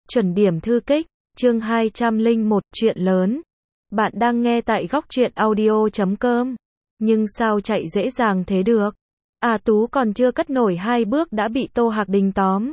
Chuẩn điểm thư kích, chương 201, chuyện lớn. Bạn đang nghe tại góc truyện audio.com. Nhưng sao chạy dễ dàng thế được? A Tú còn chưa cất nổi 2 bước đã bị Tô Hạc Đình tóm.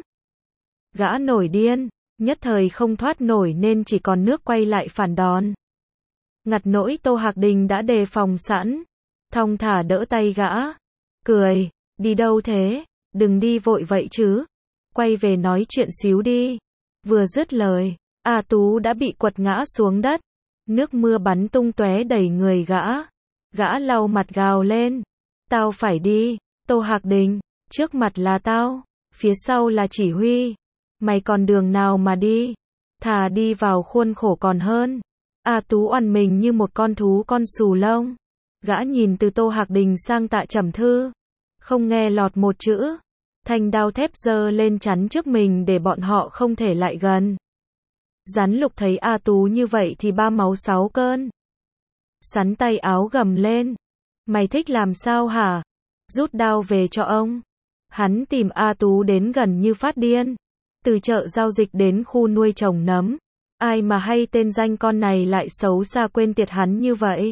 Gã nổi điên, nhất thời không thoát nổi nên chỉ còn nước quay lại phản đòn. Ngặt nỗi Tô Hạc Đình đã đề phòng sẵn, thong thả đỡ tay gã. Cười, đi đâu thế? Đừng đi vội vậy chứ. Quay về nói chuyện xíu đi. Vừa dứt lời, A Tú đã bị quật ngã xuống đất. Nước mưa bắn tung tóe đầy người gã. Gã lau mặt gào lên. Tao phải đi, Tô Hạc Đình. Trước mặt là tao, phía sau là chỉ huy. Mày còn đường nào mà đi? Thà đi vào khuôn khổ còn hơn. A Tú oằn mình như một con thú con xù lông. Gã nhìn từ Tô Hạc Đình sang Tạ Trầm Thư. Không nghe lọt một chữ. Thanh đao thép giơ lên chắn trước mình để bọn họ không thể lại gần. Rắn Lục thấy A Tú như vậy thì ba máu sáu cơn. Sắn tay áo gầm lên. Mày thích làm sao hả? Rút đao về cho ông. Hắn tìm A Tú đến gần như phát điên. Từ chợ giao dịch đến khu nuôi trồng nấm. Ai mà hay tên danh con này lại xấu xa quên tiệt hắn như vậy.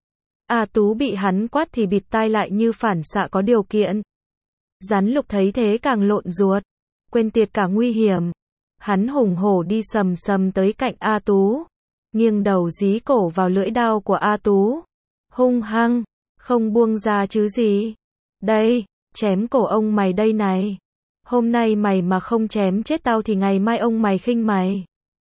A Tú bị hắn quát thì bịt tai lại như phản xạ có điều kiện. Rắn Lục thấy thế càng lộn ruột, quên tiệt cả nguy hiểm. Hắn hùng hổ đi sầm sầm tới cạnh A Tú, nghiêng đầu dí cổ vào lưỡi đao của A Tú. Hung hăng, không buông ra chứ gì. Đây, chém cổ ông mày đây này. Hôm nay mày mà không chém chết tao thì ngày mai ông mày khinh mày.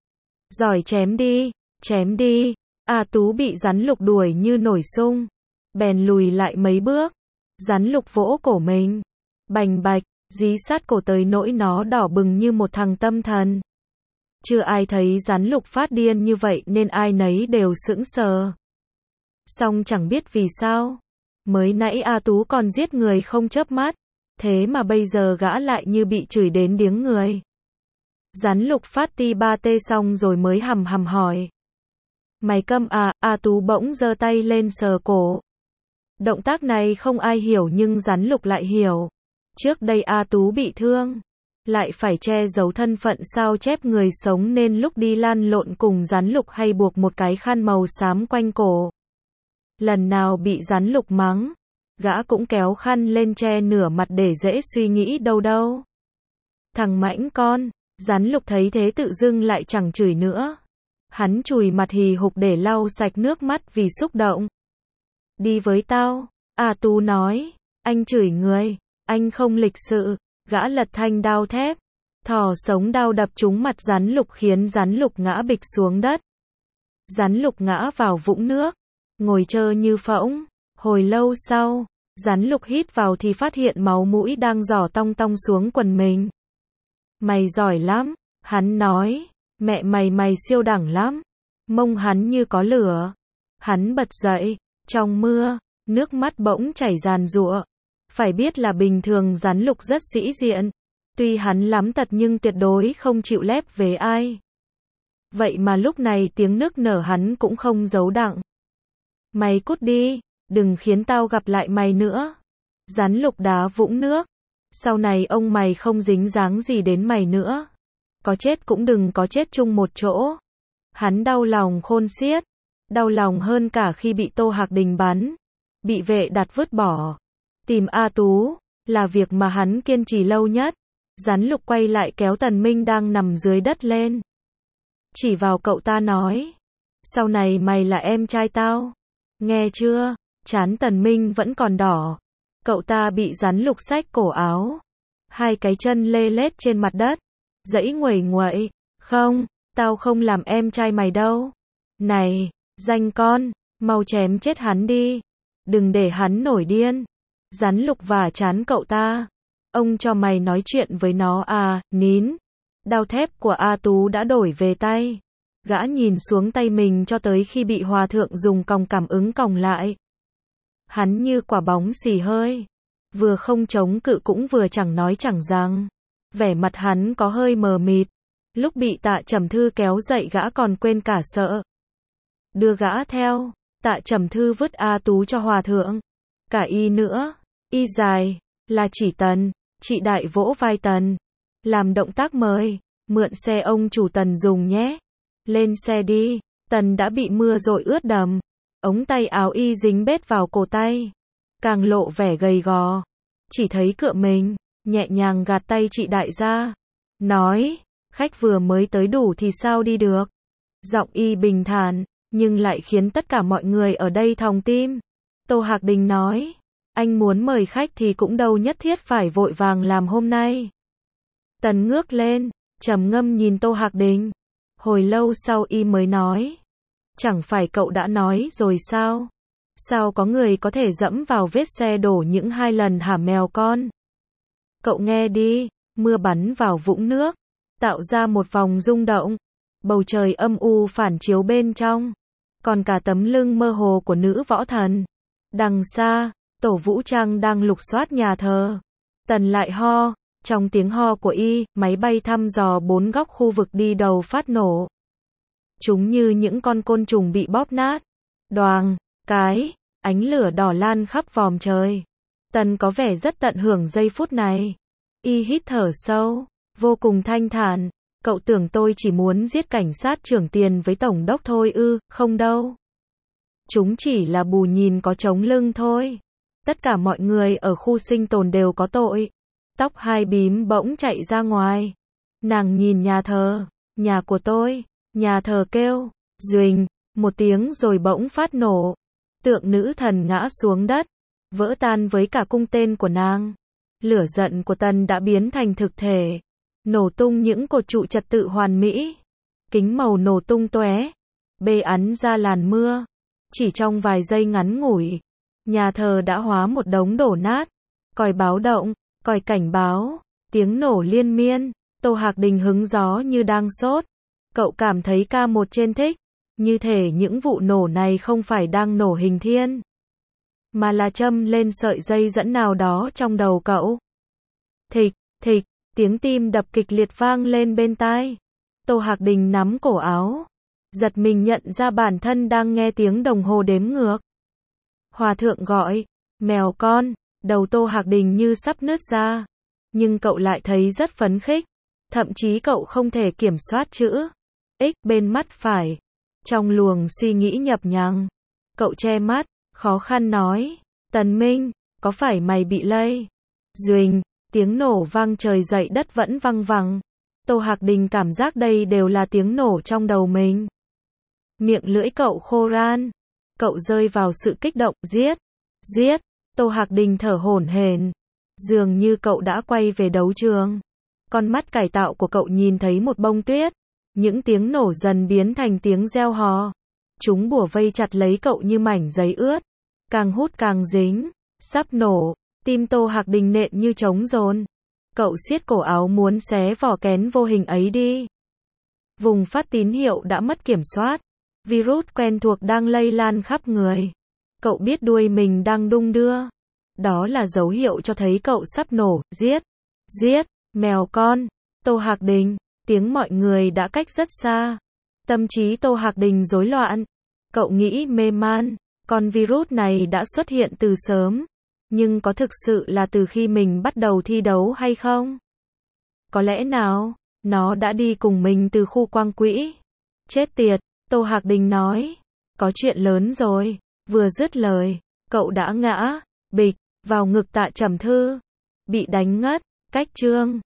Giỏi chém đi, chém đi. A Tú bị Rắn Lục đuổi như nổi xung, bèn lùi lại mấy bước. Rắn Lục vỗ cổ mình, bành bạch, dí sát cổ tới nỗi nó đỏ bừng như một thằng tâm thần. Chưa ai thấy Rắn Lục phát điên như vậy nên ai nấy đều sững sờ. Song chẳng biết vì sao, mới nãy A Tú còn giết người không chớp mắt, thế mà bây giờ gã lại như bị chửi đến điếng người. Rắn Lục phát ti ba tê xong rồi mới hầm hầm hỏi. Mày câm à? A Tú bỗng giơ tay lên sờ cổ. Động tác này không ai hiểu nhưng Rắn Lục lại hiểu. Trước đây A Tú bị thương, lại phải che giấu thân phận sao chép người sống nên lúc đi lăn lộn cùng Rắn Lục hay buộc một cái khăn màu xám quanh cổ. Lần nào bị Rắn Lục mắng, gã cũng kéo khăn lên che nửa mặt để dễ suy nghĩ đâu đâu. Thằng mãnh con, Rắn Lục thấy thế tự dưng lại chẳng chửi nữa. Hắn chùi mặt hì hục để lau sạch nước mắt vì xúc động. Đi với tao, A Tú nói. Anh chửi người, anh không lịch sự. Gã lật thanh đao thép, thò sống đao đập trúng mặt Rắn Lục khiến Rắn Lục ngã bịch xuống đất. Rắn Lục ngã vào vũng nước, ngồi trơ như phỗng. Hồi lâu sau, Rắn Lục hít vào thì phát hiện máu mũi đang rỏ tong tong xuống quần mình. Mày giỏi lắm, hắn nói. Mẹ mày siêu đẳng lắm. Mông hắn như có lửa. Hắn bật dậy, trong mưa, nước mắt bỗng chảy ràn rụa. Phải biết là bình thường Rắn Lục rất sĩ diện. Tuy hắn lắm tật nhưng tuyệt đối không chịu lép về ai. Vậy mà lúc này tiếng nức nở hắn cũng không giấu đặng. Mày cút đi, đừng khiến tao gặp lại mày nữa. Rắn Lục đá vũng nước. Sau này ông mày không dính dáng gì đến mày nữa. Có chết cũng đừng có chết chung một chỗ. Hắn đau lòng khôn xiết. Đau lòng hơn cả khi bị Tô Hạc Đình bắn. Bị vệ đặt vứt bỏ. Tìm A Tú là việc mà hắn kiên trì lâu nhất. Rắn Lục quay lại kéo Tần Minh đang nằm dưới đất lên. Chỉ vào cậu ta nói. Sau này mày là em trai tao. Nghe chưa? Trán Tần Minh vẫn còn đỏ. Cậu ta bị Rắn Lục xách cổ áo. Hai cái chân lê lết trên mặt đất. Dãy nguẩy nguậy. Không, tao không làm em trai mày đâu. Này, danh con, mau chém chết hắn đi. Đừng để hắn nổi điên. Rắn Lục vả trán cậu ta. Ông cho mày nói chuyện với nó à? Nín. Đao thép của A Tú đã đổi về tay. Gã nhìn xuống tay mình cho tới khi bị hòa thượng dùng còng cảm ứng còng lại. Hắn như quả bóng xì hơi. Vừa không chống cự cũng vừa chẳng nói chẳng rằng. Vẻ mặt hắn có hơi mờ mịt. Lúc bị Tạ Trầm Thư kéo dậy gã còn quên cả sợ. Đưa gã theo, Tạ Trầm Thư vứt A Tú cho hòa thượng. Cả y nữa, y dài, là chỉ Tần, chị đại vỗ vai Tần. Làm động tác mời, Mượn xe ông chủ Tần dùng nhé. Lên xe đi. Tần đã bị mưa dội ướt đẫm. Ống tay áo y dính bết vào cổ tay. Càng lộ vẻ gầy gò. Chỉ thấy cựa mình, nhẹ nhàng gạt tay chị đại ra. Nói, khách vừa mới tới đủ thì sao đi được. Giọng y bình thản, nhưng lại khiến tất cả mọi người ở đây thòng tim. Tô Hạc Đình nói, anh muốn mời khách thì cũng đâu nhất thiết phải vội vàng làm hôm nay. Tần ngước lên, trầm ngâm nhìn Tô Hạc Đình. Hồi lâu sau y mới nói, chẳng phải cậu đã nói rồi sao? Sao có người có thể dẫm vào vết xe đổ những 2 lần hả mèo con? Cậu nghe đi, mưa bắn vào vũng nước, tạo ra một vòng rung động. Bầu trời âm u phản chiếu bên trong, còn cả tấm lưng mơ hồ của nữ võ thần. Đằng xa, tổ vũ trang đang lục soát nhà thờ. Tần lại ho, trong tiếng ho của y, máy bay thăm dò 4 góc khu vực đi đầu phát nổ. Chúng như những con côn trùng bị bóp nát. Đoàng, cái, ánh lửa đỏ lan khắp vòm trời. Tần có vẻ rất tận hưởng giây phút này. Y hít thở sâu, vô cùng thanh thản. Cậu tưởng tôi chỉ muốn giết cảnh sát trưởng tiền với tổng đốc thôi ư? Không đâu. Chúng chỉ là bù nhìn có trống lưng thôi. Tất cả mọi người ở khu sinh tồn đều có tội. Tóc hai bím bỗng chạy ra ngoài. Nàng nhìn nhà thờ. Nhà của tôi. Nhà thờ kêu. Duỳnh. Một tiếng rồi bỗng phát nổ. Tượng nữ thần ngã xuống đất. Vỡ tan với cả cung tên của nàng. Lửa giận của Tần đã biến thành thực thể. Nổ tung những cột trụ trật tự hoàn mỹ. Kính màu nổ tung tóe. Bê ắn ra làn mưa. Chỉ trong vài giây ngắn ngủi, nhà thờ đã hóa một đống đổ nát. Còi báo động, còi cảnh báo, tiếng nổ liên miên. Tô Hạc Đình hứng gió như đang sốt. Cậu cảm thấy K1 trên thích. Như thể những vụ nổ này không phải đang nổ hình thiên, mà là châm lên sợi dây dẫn nào đó trong đầu cậu. Thịch, thịch, tiếng tim đập kịch liệt vang lên bên tai. Tô Hạc Đình nắm cổ áo. Giật mình nhận ra bản thân đang nghe tiếng đồng hồ đếm ngược. Hòa thượng gọi, mèo con, đầu Tô Hạc Đình như sắp nứt ra. Nhưng cậu lại thấy rất phấn khích. Thậm chí cậu không thể kiểm soát chữ X bên mắt phải. Trong luồng suy nghĩ nhập nhằng, cậu che mắt, khó khăn nói, Tần Minh, có phải mày bị lây? Duỳnh, tiếng nổ vang trời dậy đất vẫn văng vẳng. Tô Hạc Đình cảm giác đây đều là tiếng nổ trong đầu mình. Miệng lưỡi cậu khô ran. Cậu rơi vào sự kích động, giết, giết. Tô Hạc Đình thở hổn hển. Dường như cậu đã quay về đấu trường. Con mắt cải tạo của cậu nhìn thấy một bông tuyết. Những tiếng nổ dần biến thành tiếng reo hò. Chúng bủa vây chặt lấy cậu như mảnh giấy ướt. Càng hút càng dính. Sắp nổ. Tim Tô Hạc Đình nện như trống dồn. Cậu siết cổ áo muốn xé vỏ kén vô hình ấy đi. Vùng phát tín hiệu đã mất kiểm soát. Virus quen thuộc đang lây lan khắp người. Cậu biết đuôi mình đang đung đưa. Đó là dấu hiệu cho thấy cậu sắp nổ. Giết, giết, mèo con. Tô Hạc Đình. Tiếng mọi người đã cách rất xa. Tâm trí Tô Hạc Đình rối loạn. Cậu nghĩ mê man. Con virus này đã xuất hiện từ sớm. Nhưng có thực sự là từ khi mình bắt đầu thi đấu hay không? Có lẽ nào, nó đã đi cùng mình từ khu quang quỹ. Chết tiệt, Tô Hạc Đình nói. Có chuyện lớn rồi. Vừa dứt lời, cậu đã ngã, bịch, vào ngực Tạ Trầm Thư. Bị đánh ngất, cách chương.